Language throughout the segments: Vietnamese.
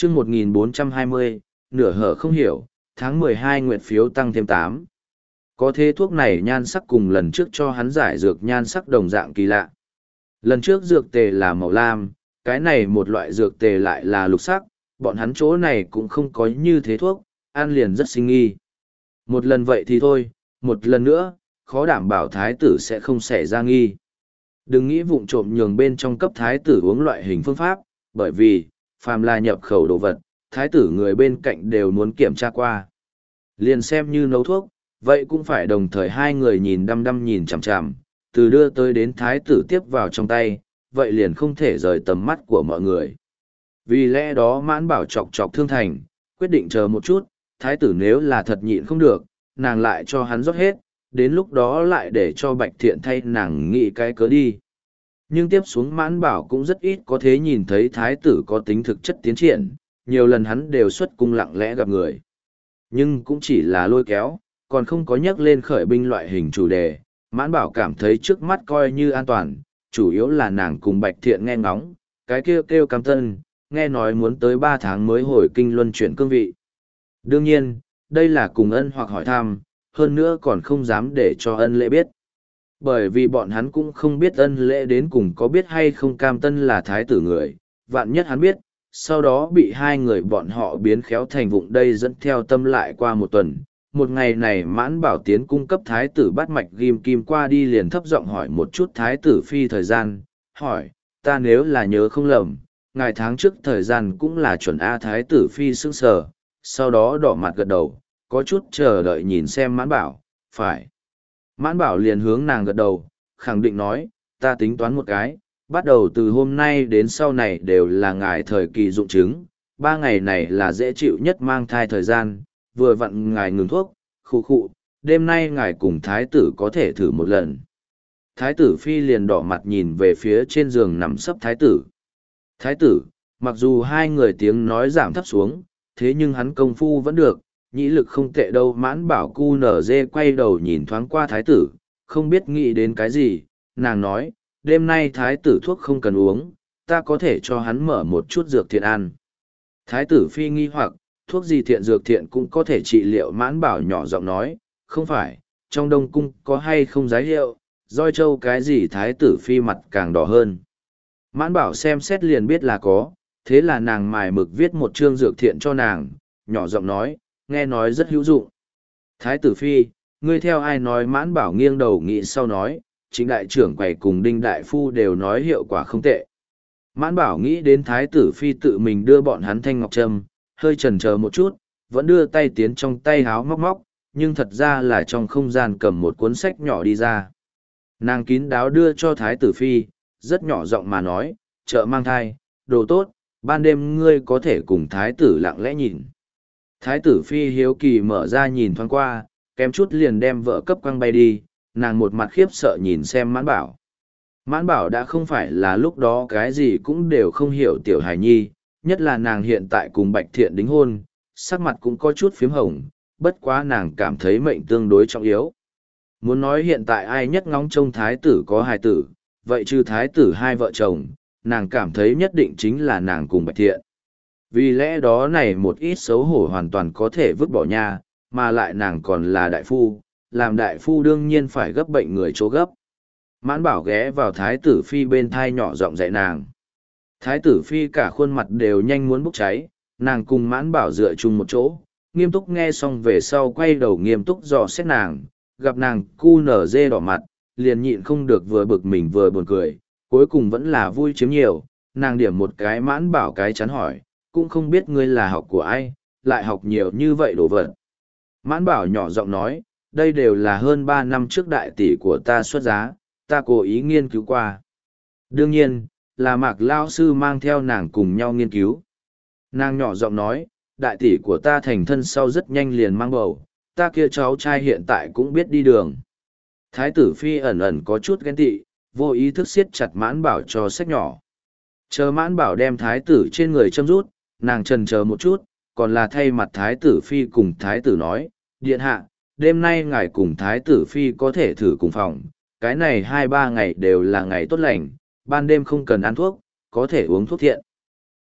chương 1420, nửa hở không hiểu, tháng 12 nguyệt phiếu tăng thêm 8. Có thế thuốc này nhan sắc cùng lần trước cho hắn giải dược nhan sắc đồng dạng kỳ lạ. Lần trước dược tề là màu lam, cái này một loại dược tề lại là lục sắc, bọn hắn chỗ này cũng không có như thế thuốc, ăn liền rất sinh nghi. Một lần vậy thì thôi, một lần nữa, khó đảm bảo thái tử sẽ không xảy ra nghi. Đừng nghĩ vụng trộm nhường bên trong cấp thái tử uống loại hình phương pháp, bởi vì, phàm là nhập khẩu đồ vật, thái tử người bên cạnh đều muốn kiểm tra qua. Liền xem như nấu thuốc, vậy cũng phải đồng thời hai người nhìn đăm đăm nhìn chằm chằm, từ đưa tới đến thái tử tiếp vào trong tay, vậy liền không thể rời tầm mắt của mọi người. Vì lẽ đó Mãn Bảo chọc chọc Thương Thành, quyết định chờ một chút, thái tử nếu là thật nhịn không được, nàng lại cho hắn rót hết, đến lúc đó lại để cho Bạch Thiện thay nàng nghĩ cái cớ đi. Nhưng tiếp xuống Mãn Bảo cũng rất ít có thế nhìn thấy thái tử có tính thực chất tiến triển, nhiều lần hắn đều xuất cung lặng lẽ gặp người. Nhưng cũng chỉ là lôi kéo, còn không có nhắc lên khởi binh loại hình chủ đề. Mãn Bảo cảm thấy trước mắt coi như an toàn, chủ yếu là nàng cùng Bạch Thiện nghe ngóng, cái kia kêu Cam Tân, nghe nói muốn tới 3 tháng mới hồi kinh luân chuyển cương vị. Đương nhiên, đây là cùng ân hoặc hỏi thăm, hơn nữa còn không dám để cho ân lễ biết. Bởi vì bọn hắn cũng không biết ân lễ đến cùng có biết hay không Cam Tân là thái tử người, vạn nhất hắn biết, sau đó bị hai người bọn họ biến khéo thành vụng đây dẫn theo tâm lại qua một tuần. Một ngày này Mãn Bảo tiến cung cấp thái tử bắt mạch ghim kim qua đi liền thấp giọng hỏi một chút thái tử phi thời gian, hỏi, ta nếu là nhớ không lầm, ngày tháng trước thời gian cũng là chuẩn A thái tử phi sững sờ, sau đó đỏ mặt gật đầu, có chút chờ đợi nhìn xem Mãn Bảo, phải. Mãn Bảo liền hướng nàng gật đầu, khẳng định nói, ta tính toán một cái, bắt đầu từ hôm nay đến sau này đều là ngài thời kỳ dụng chứng, 3 ngày này là dễ chịu nhất mang thai thời gian, vừa vặn ngài ngừng thuốc, khụ khụ, đêm nay ngài cùng thái tử có thể thử một lần. Thái tử phi liền đỏ mặt nhìn về phía trên giường nằm sấp thái tử. Thái tử, mặc dù hai người tiếng nói giảm thấp xuống, thế nhưng hắn công phu vẫn được, nhĩ lực không tệ đâu. Mãn Bảo cu nở dê quay đầu nhìn thoáng qua thái tử, không biết nghĩ đến cái gì, nàng nói, đêm nay thái tử thuốc không cần uống, ta có thể cho hắn mở một chút dược thiện ăn. Thái tử phi nghi hoặc, thuốc gì thiện dược thiện cũng có thể trị liệu. Mãn Bảo nhỏ giọng nói, không phải, trong đông cung có hay không giái hiệu, roi châu cái gì. Thái tử phi mặt càng đỏ hơn. Mãn Bảo xem xét liền biết là có, thế là nàng mài mực viết một chương dược thiện cho nàng, nhỏ giọng nói, nghe nói rất hữu dụng. Thái tử phi, ngươi theo ai nói? Mãn Bảo nghiêng đầu nghĩ sau nói, chính đại trưởng quầy cùng Đinh đại phu đều nói hiệu quả không tệ. Mãn Bảo nghĩ đến thái tử phi tự mình đưa bọn hắn thanh ngọc trâm, hơi chần chờ một chút, vẫn đưa tay tiến trong tay háo móc móc, nhưng thật ra là trong không gian cầm một cuốn sách nhỏ đi ra. Nàng kín đáo đưa cho thái tử phi, rất nhỏ giọng mà nói, chợ mang thai, đồ tốt, ban đêm ngươi có thể cùng thái tử lặng lẽ nhìn. Thái tử phi hiếu kỳ mở ra nhìn thoáng qua, kém chút liền đem vợ cấp quăng bay đi, nàng một mặt khiếp sợ nhìn xem Mãn Bảo. Mãn Bảo đã không phải là lúc đó cái gì cũng đều không hiểu tiểu hài nhi, nhất là nàng hiện tại cùng Bạch Thiện đính hôn, sắc mặt cũng có chút phím hồng, bất quá nàng cảm thấy mệnh tương đối trọng yếu. Muốn nói hiện tại ai nhất ngóng trông thái tử có hài tử, vậy trừ thái tử hai vợ chồng, nàng cảm thấy nhất định chính là nàng cùng Bạch Thiện. Vì lẽ đó này một ít xấu hổ hoàn toàn có thể vứt bỏ nha, mà lại nàng còn là đại phu, làm đại phu đương nhiên phải gấp bệnh người chỗ gấp. Mãn Bảo ghé vào thái tử phi bên thai nhỏ giọng dạy nàng. Thái tử phi cả khuôn mặt đều nhanh muốn bốc cháy, nàng cùng Mãn Bảo dựa chung một chỗ, nghiêm túc nghe xong về sau quay đầu nghiêm túc dò xét nàng, gặp nàng cu nở dê đỏ mặt, liền nhịn không được vừa bực mình vừa buồn cười, cuối cùng vẫn là vui chiếm nhiều, nàng điểm một cái Mãn Bảo cái chắn hỏi, cũng không biết ngươi là học của ai, lại học nhiều như vậy đồ vật. Mãn Bảo nhỏ giọng nói, đây đều là hơn 3 năm trước đại tỷ của ta xuất giá, ta cố ý nghiên cứu qua. Đương nhiên, là Mạc Lao sư mang theo nàng cùng nhau nghiên cứu. Nàng nhỏ giọng nói, đại tỷ của ta thành thân sau rất nhanh liền mang bầu, ta kia cháu trai hiện tại cũng biết đi đường. Thái tử phi ẩn ẩn có chút ghen tị, vô ý thức siết chặt Mãn Bảo cho sách nhỏ. Chờ Mãn Bảo đem thái tử trên người châm rút, nàng trần chờ một chút, còn là thay mặt thái tử phi cùng thái tử nói, điện hạ, đêm nay ngài cùng thái tử phi có thể thử cùng phòng, cái này 2-3 ngày đều là ngày tốt lành, ban đêm không cần ăn thuốc, có thể uống thuốc thiện.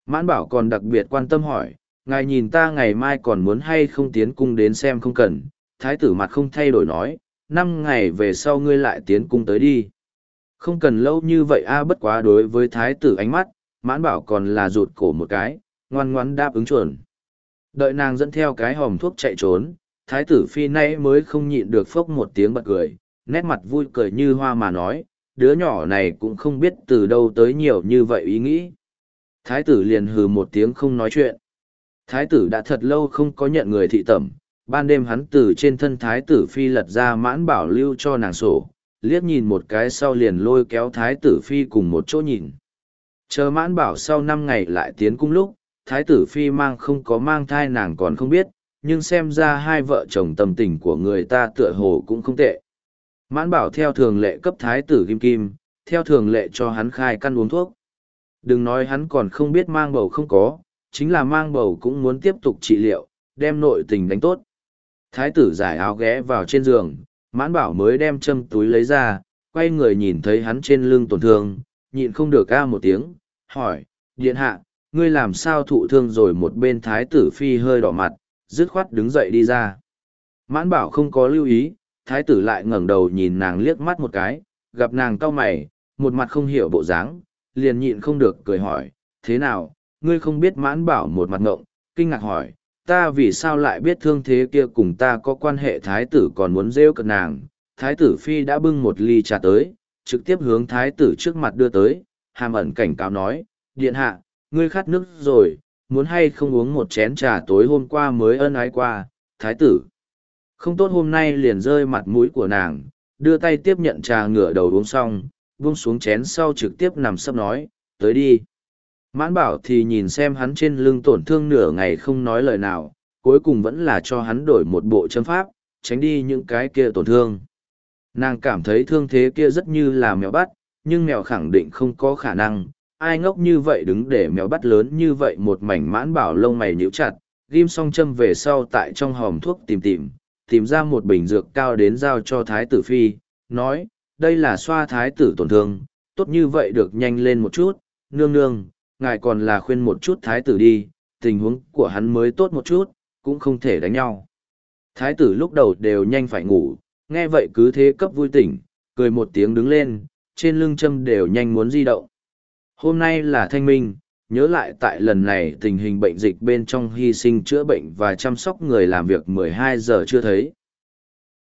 Mãn Bảo còn đặc biệt quan tâm hỏi, ngài nhìn ta ngày mai còn muốn hay không tiến cung đến xem không cần. Thái tử mặt không thay đổi nói, 5 ngày về sau ngươi lại tiến cung tới đi. Không cần lâu như vậy bất quá đối với thái tử ánh mắt, Mãn Bảo còn là rụt cổ một cái, ngoan ngoãn đáp ứng chuẩn. Đợi nàng dẫn theo cái hòm thuốc chạy trốn, thái tử phi nay mới không nhịn được phốc một tiếng bật cười, nét mặt vui cười như hoa mà nói, đứa nhỏ này cũng không biết từ đâu tới nhiều như vậy ý nghĩ. Thái tử liền hừ một tiếng không nói chuyện. Thái tử đã thật lâu không có nhận người thị tẩm, ban đêm hắn từ trên thân thái tử phi lật ra Mãn Bảo lưu cho nàng sổ, liếc nhìn một cái sau liền lôi kéo thái tử phi cùng một chỗ nhìn. Chờ Mãn Bảo sau 5 ngày lại tiến cung lúc, thái tử phi mang không có mang thai nàng còn không biết, nhưng xem ra hai vợ chồng tâm tình của người ta tựa hồ cũng không tệ. Mãn Bảo theo thường lệ cấp thái tử kim kim, theo thường lệ cho hắn khai căn uống thuốc. Đừng nói hắn còn không biết mang bầu không có, chính là mang bầu cũng muốn tiếp tục trị liệu, đem nội tình đánh tốt. Thái tử giải áo ghé vào trên giường, Mãn Bảo mới đem châm túi lấy ra, quay người nhìn thấy hắn trên lưng tổn thương, nhịn không được một tiếng, hỏi, điện hạ, ngươi làm sao thụ thương rồi? Một bên thái tử phi hơi đỏ mặt, dứt khoát đứng dậy đi ra. Mãn Bảo không có lưu ý, thái tử lại ngẩng đầu nhìn nàng liếc mắt một cái, gặp nàng cau mày, một mặt không hiểu bộ dáng, liền nhịn không được cười hỏi, thế nào, ngươi không biết? Mãn Bảo một mặt ngộng, kinh ngạc hỏi, ta vì sao lại biết thương thế kia cùng ta có quan hệ? Thái tử còn muốn rêu cợt nàng, thái tử phi đã bưng một ly trà tới, trực tiếp hướng thái tử trước mặt đưa tới, hàm ẩn cảnh cáo nói, điện hạ, ngươi khát nước rồi, muốn hay không uống một chén trà? Tối hôm qua mới ân ái qua. Thái tử không tốt hôm nay liền rơi mặt mũi của nàng, đưa tay tiếp nhận trà, ngửa đầu uống xong, buông xuống chén sau trực tiếp nằm sấp nói, tới đi. Mãn Bảo thì nhìn xem hắn trên lưng tổn thương nửa ngày không nói lời nào, cuối cùng vẫn là cho hắn đổi một bộ châm pháp, tránh đi những cái kia tổn thương. Nàng cảm thấy thương thế kia rất như là mèo bắt, nhưng mèo khẳng định không có khả năng, ai ngốc như vậy đứng để mèo bắt lớn như vậy? Một mảnh. Mãn Bảo lông mày nhíu chặt, ghim xong châm về sau tại trong hòm thuốc tìm ra một bình dược cao đến giao cho thái tử phi, nói, đây là xoa thái tử tổn thương, tốt như vậy được nhanh lên một chút, nương nương, ngài còn là khuyên một chút thái tử đi, tình huống của hắn mới tốt một chút, cũng không thể đánh nhau. Thái tử lúc đầu đều nhanh phải ngủ, nghe vậy cứ thế cấp vui tỉnh, cười một tiếng đứng lên, trên lưng châm đều nhanh muốn di động. Hôm nay là thanh minh, nhớ lại tại lần này tình hình bệnh dịch bên trong hy sinh chữa bệnh và chăm sóc người làm việc 12 giờ chưa thấy.